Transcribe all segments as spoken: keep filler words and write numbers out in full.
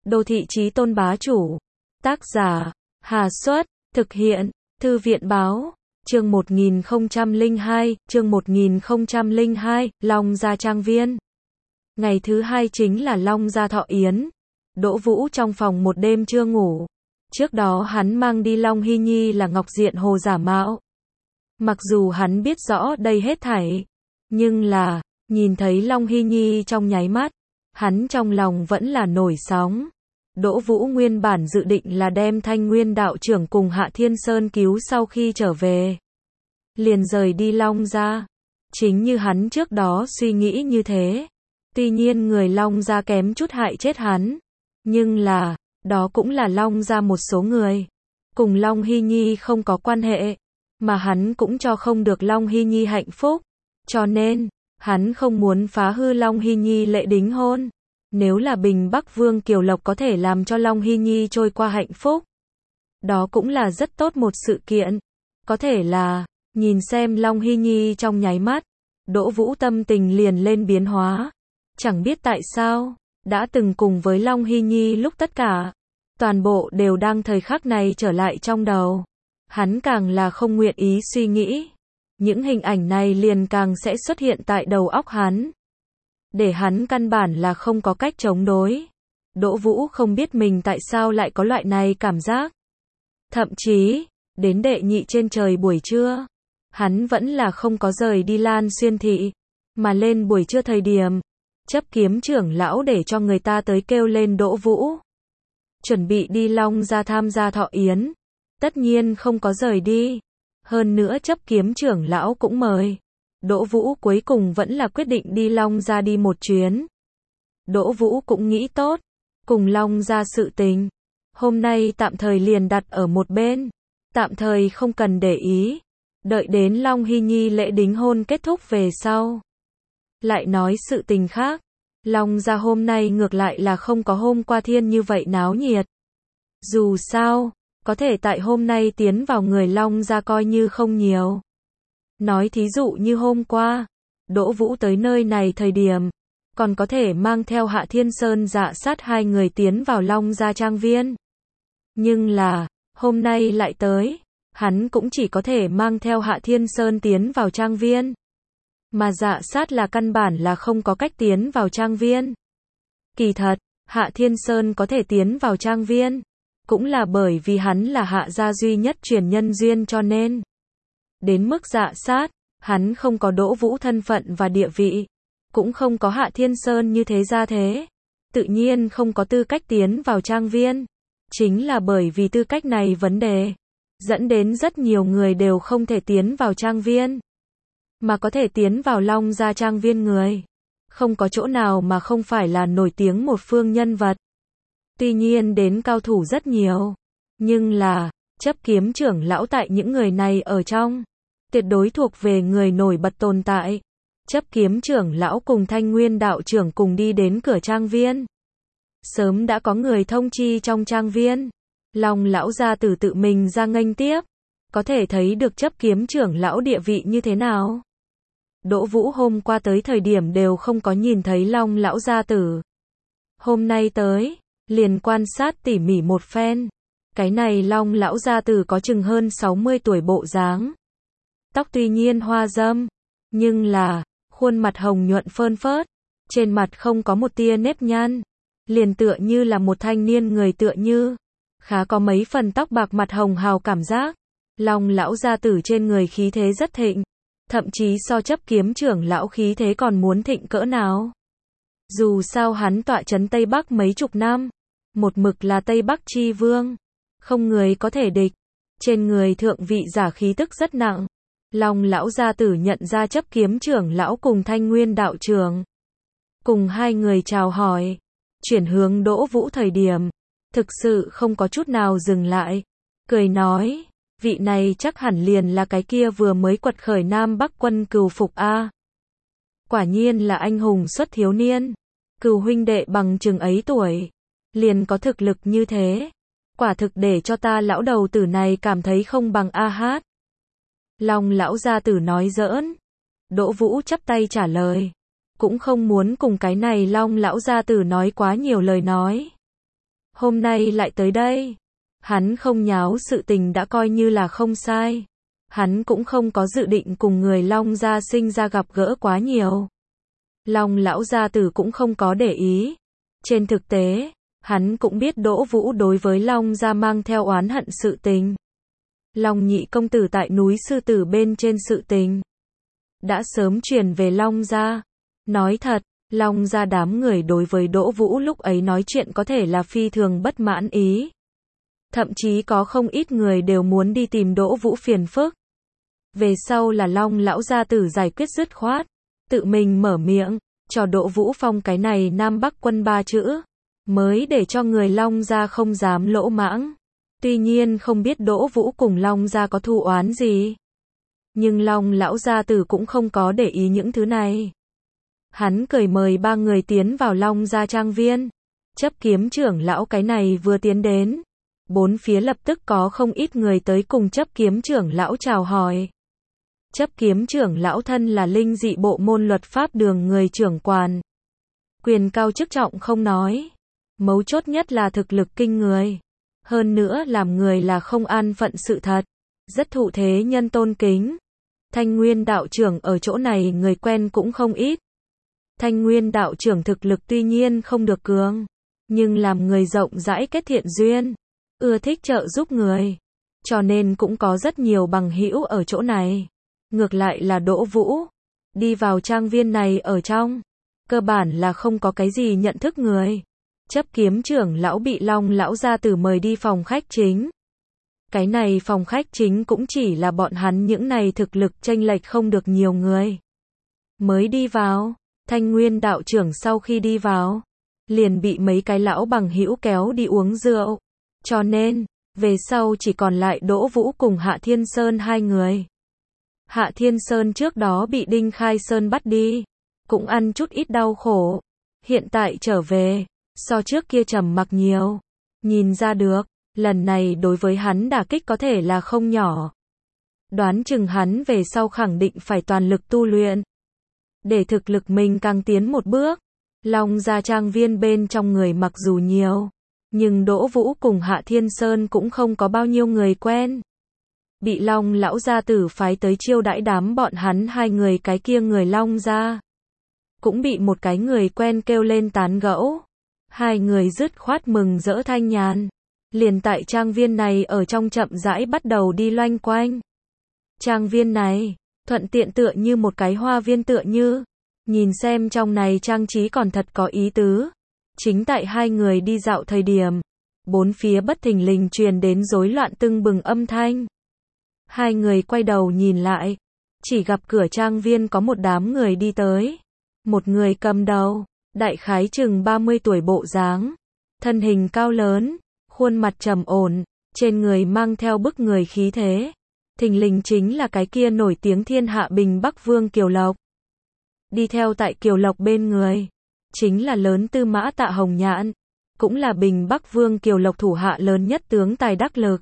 Đô thị chí tôn bá chủ. Tác giả, Hà Xuất, thực hiện, Thư viện báo, chương một nghìn không trăm lẻ hai, chương một nghìn không trăm lẻ hai, Long Gia Trang Viên. Ngày thứ hai chính là Long Gia thọ yến. Đỗ Vũ trong phòng một đêm chưa ngủ. Trước đó hắn mang đi Long Hy Nhi là ngọc diện hồ giả mạo. Mặc dù hắn biết rõ đây hết thảy, nhưng là, nhìn thấy Long Hy Nhi trong nháy mắt, hắn trong lòng vẫn là nổi sóng. Đỗ Vũ nguyên bản dự định là đem Thanh Nguyên đạo trưởng cùng Hạ Thiên Sơn cứu sau khi trở về, liền rời đi Long Gia. Chính như hắn trước đó suy nghĩ như thế. Tuy nhiên người Long Gia kém chút hại chết hắn, nhưng là, đó cũng là Long Gia một số người, cùng Long Hy Nhi không có quan hệ, mà hắn cũng cho không được Long Hy Nhi hạnh phúc, cho nên, hắn không muốn phá hư Long Hy Nhi lễ đính hôn. Nếu là Bình Bắc Vương Kiều Lộc có thể làm cho Long Hy Nhi trôi qua hạnh phúc, đó cũng là rất tốt một sự kiện. Có thể là, nhìn xem Long Hy Nhi trong nháy mắt, Đỗ Vũ tâm tình liền lên biến hóa. Chẳng biết tại sao, đã từng cùng với Long Hy Nhi lúc tất cả, toàn bộ đều đang thời khắc này trở lại trong đầu. Hắn càng là không nguyện ý suy nghĩ. Những hình ảnh này liền càng sẽ xuất hiện tại đầu óc hắn. Để hắn căn bản là không có cách chống đối. Đỗ Vũ không biết mình tại sao lại có loại này cảm giác. Thậm chí, đến đệ nhị trên trời buổi trưa, hắn vẫn là không có rời đi Lan Xuyên Thị, mà lên buổi trưa thời điểm, chấp kiếm trưởng lão để cho người ta tới kêu lên Đỗ Vũ. Chuẩn bị đi Long Gia tham gia thọ yến. Tất nhiên không có rời đi. Hơn nữa chấp kiếm trưởng lão cũng mời. Đỗ Vũ cuối cùng vẫn là quyết định đi Long Gia đi một chuyến. Đỗ Vũ cũng nghĩ tốt, cùng Long Gia sự tình, hôm nay tạm thời liền đặt ở một bên, tạm thời không cần để ý, đợi đến Long Hy Nhi lễ đính hôn kết thúc về sau. Lại nói sự tình khác, Long Gia hôm nay ngược lại là không có hôm qua thiên như vậy náo nhiệt. Dù sao, có thể tại hôm nay tiến vào người Long Gia coi như không nhiều. Nói thí dụ như hôm qua, Đỗ Vũ tới nơi này thời điểm, còn có thể mang theo Hạ Thiên Sơn Dạ Sát hai người tiến vào Long Gia Trang Viên. Nhưng là, hôm nay lại tới, hắn cũng chỉ có thể mang theo Hạ Thiên Sơn tiến vào Trang Viên. Mà Dạ Sát là căn bản là không có cách tiến vào Trang Viên. Kỳ thật, Hạ Thiên Sơn có thể tiến vào Trang Viên, cũng là bởi vì hắn là Hạ gia duy nhất truyền nhân duyên cho nên. Đến mức Dạ Sát, hắn không có Đỗ Vũ thân phận và địa vị, cũng không có Hạ Thiên Sơn như thế gia thế, tự nhiên không có tư cách tiến vào Trang Viên. Chính là bởi vì tư cách này vấn đề, dẫn đến rất nhiều người đều không thể tiến vào Trang Viên. Mà có thể tiến vào Long Gia Trang Viên người, không có chỗ nào mà không phải là nổi tiếng một phương nhân vật. Tuy nhiên đến cao thủ rất nhiều, nhưng là, chấp kiếm trưởng lão tại những người này ở trong, tuyệt đối thuộc về người nổi bật tồn tại. Chấp kiếm trưởng lão cùng Thanh Nguyên đạo trưởng cùng đi đến cửa Trang Viên. Sớm đã có người thông chi trong Trang Viên, Long lão gia tử tự mình ra nghênh tiếp, có thể thấy được chấp kiếm trưởng lão địa vị như thế nào. Đỗ Vũ hôm qua tới thời điểm đều không có nhìn thấy Long lão gia tử. Hôm nay tới, liền quan sát tỉ mỉ một phen. Cái này Long lão gia tử có chừng hơn sáu mươi tuổi bộ dáng. Tóc tuy nhiên hoa râm, nhưng là, khuôn mặt hồng nhuận phơn phớt, trên mặt không có một tia nếp nhăn, liền tựa như là một thanh niên người tựa như, khá có mấy phần tóc bạc mặt hồng hào cảm giác. Long lão gia tử trên người khí thế rất thịnh, thậm chí so chấp kiếm trưởng lão khí thế còn muốn thịnh cỡ nào. Dù sao hắn tọa trấn Tây Bắc mấy chục năm, một mực là Tây Bắc chi vương, không người có thể địch, trên người thượng vị giả khí tức rất nặng. Long lão gia tử nhận ra chấp kiếm trưởng lão cùng Thanh Nguyên đạo trưởng, cùng hai người chào hỏi, chuyển hướng Đỗ Vũ thời điểm, thực sự không có chút nào dừng lại, cười nói, vị này chắc hẳn liền là cái kia vừa mới quật khởi Nam Bắc quân Cừu Phục a. Quả nhiên là anh hùng xuất thiếu niên, Cừu huynh đệ bằng chừng ấy tuổi, liền có thực lực như thế, quả thực để cho ta lão đầu tử này cảm thấy không bằng a hát. Long lão gia tử nói giỡn. Đỗ Vũ chắp tay trả lời, cũng không muốn cùng cái này Long lão gia tử nói quá nhiều lời nói. hôm nay lại tới đây. Hắn không nháo sự tình đã coi như là không sai. Hắn cũng không có dự định cùng người Long gia sinh ra gặp gỡ quá nhiều. Long lão gia tử cũng không có để ý. Trên thực tế, hắn cũng biết Đỗ Vũ đối với Long gia mang theo oán hận sự tình. Long nhị công tử tại núi Sư Tử bên trên sự tình đã sớm truyền về Long gia. Nói thật, Long gia đám người đối với Đỗ Vũ lúc ấy nói chuyện có thể là phi thường bất mãn ý. Thậm chí có không ít người đều muốn đi tìm Đỗ Vũ phiền phức. Về sau là Long lão gia tử giải quyết dứt khoát, tự mình mở miệng, cho Đỗ Vũ phong cái này Nam Bắc quân ba chữ, mới để cho người Long gia không dám lỗ mãng. Tuy nhiên không biết Đỗ Vũ cùng Long gia có thù oán gì. Nhưng Long lão gia tử cũng không có để ý những thứ này. Hắn cười mời ba người tiến vào Long gia trang viên. Chấp kiếm trưởng lão cái này vừa tiến đến, bốn phía lập tức có không ít người tới cùng chấp kiếm trưởng lão chào hỏi. Chấp kiếm trưởng lão thân là linh dị bộ môn luật pháp đường người trưởng quản. Quyền cao chức trọng không nói. Mấu chốt nhất là thực lực kinh người. Hơn nữa làm người là không an phận sự thật. Rất thụ thế nhân tôn kính. Thanh Nguyên đạo trưởng ở chỗ này người quen cũng không ít. Thanh Nguyên đạo trưởng thực lực tuy nhiên không được cường. Nhưng làm người rộng rãi kết thiện duyên. Ưa thích trợ giúp người. Cho nên cũng có rất nhiều bằng hữu ở chỗ này. Ngược lại là Đỗ Vũ. Đi vào trang viên này ở trong. Cơ bản là không có cái gì nhận thức người. Chấp kiếm trưởng lão bị Long lão gia tử mời đi phòng khách chính. Cái này phòng khách chính cũng chỉ là bọn hắn những này thực lực chênh lệch không được nhiều người. Mới đi vào, Thanh Nguyên đạo trưởng sau khi đi vào, liền bị mấy cái lão bằng hữu kéo đi uống rượu. Cho nên, về sau chỉ còn lại Đỗ Vũ cùng Hạ Thiên Sơn hai người. Hạ Thiên Sơn trước đó bị Đinh Khai Sơn bắt đi, cũng ăn chút ít đau khổ. Hiện tại trở về, so trước kia trầm mặc nhiều. Nhìn ra được, lần này đối với hắn đả kích có thể là không nhỏ. Đoán chừng hắn về sau khẳng định phải toàn lực tu luyện. Để thực lực mình càng tiến một bước. Long gia trang viên bên trong người mặc dù nhiều. Nhưng Đỗ Vũ cùng Hạ Thiên Sơn cũng không có bao nhiêu người quen. Bị Long lão gia tử phái tới chiêu đãi đám bọn hắn hai người cái kia người Long gia. Cũng bị một cái người quen kêu lên tán gẫu. Hai người dứt khoát mừng rỡ thanh nhàn. Liền tại trang viên này ở trong chậm rãi bắt đầu đi loanh quanh. Trang viên này, thuận tiện tựa như một cái hoa viên tựa như. Nhìn xem trong này trang trí còn thật có ý tứ. Chính tại hai người đi dạo thời điểm, bốn phía bất thình lình truyền đến rối loạn tưng bừng âm thanh. Hai người quay đầu nhìn lại, chỉ gặp cửa trang viên có một đám người đi tới. Một người cầm đầu, đại khái chừng ba mươi tuổi bộ dáng, thân hình cao lớn, khuôn mặt trầm ổn, trên người mang theo bức người khí thế. Thình lình chính là cái kia nổi tiếng thiên hạ Bình Bắc Vương Kiều Lộc. Đi theo tại Kiều Lộc bên người, chính là lớn Tư Mã Tạ Hồng Nhạn, cũng là Bình Bắc Vương Kiều Lộc thủ hạ lớn nhất tướng tài đắc lực.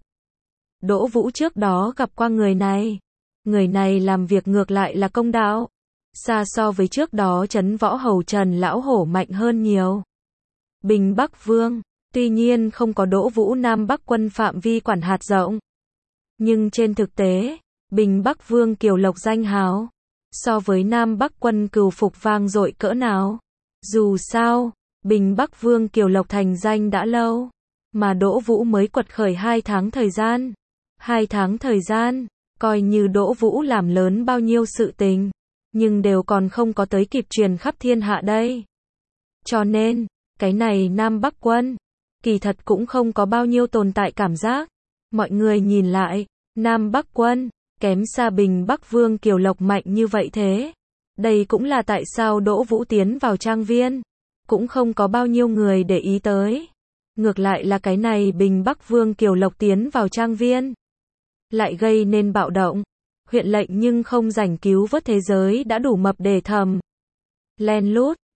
Đỗ Vũ trước đó gặp qua người này. Người này làm việc ngược lại là công đạo. Xa so với trước đó Trấn Võ Hầu Trần Lão Hổ mạnh hơn nhiều. Bình Bắc Vương, tuy nhiên không có Đỗ Vũ Nam Bắc quân phạm vi quản hạt rộng. Nhưng trên thực tế, Bình Bắc Vương Kiều Lộc danh hào, so với Nam Bắc quân Cừu Phục vang dội cỡ nào. Dù sao, Bình Bắc Vương Kiều Lộc thành danh đã lâu, mà Đỗ Vũ mới quật khởi hai tháng thời gian. Hai tháng thời gian, coi như Đỗ Vũ làm lớn bao nhiêu sự tình, nhưng đều còn không có tới kịp truyền khắp thiên hạ đây. Cho nên, cái này Nam Bắc quân, kỳ thật cũng không có bao nhiêu tồn tại cảm giác. Mọi người nhìn lại, Nam Bắc quân, kém xa Bình Bắc Vương Kiều Lộc mạnh như vậy thế. Đây cũng là tại sao Đỗ Vũ tiến vào trang viên, cũng không có bao nhiêu người để ý tới. Ngược lại là cái này Bình Bắc Vương Kiều Lộc tiến vào trang viên, lại gây nên bạo động. Huyện lệnh nhưng không rảnh cứu vớt thế giới đã đủ mập để thầm. Len lút,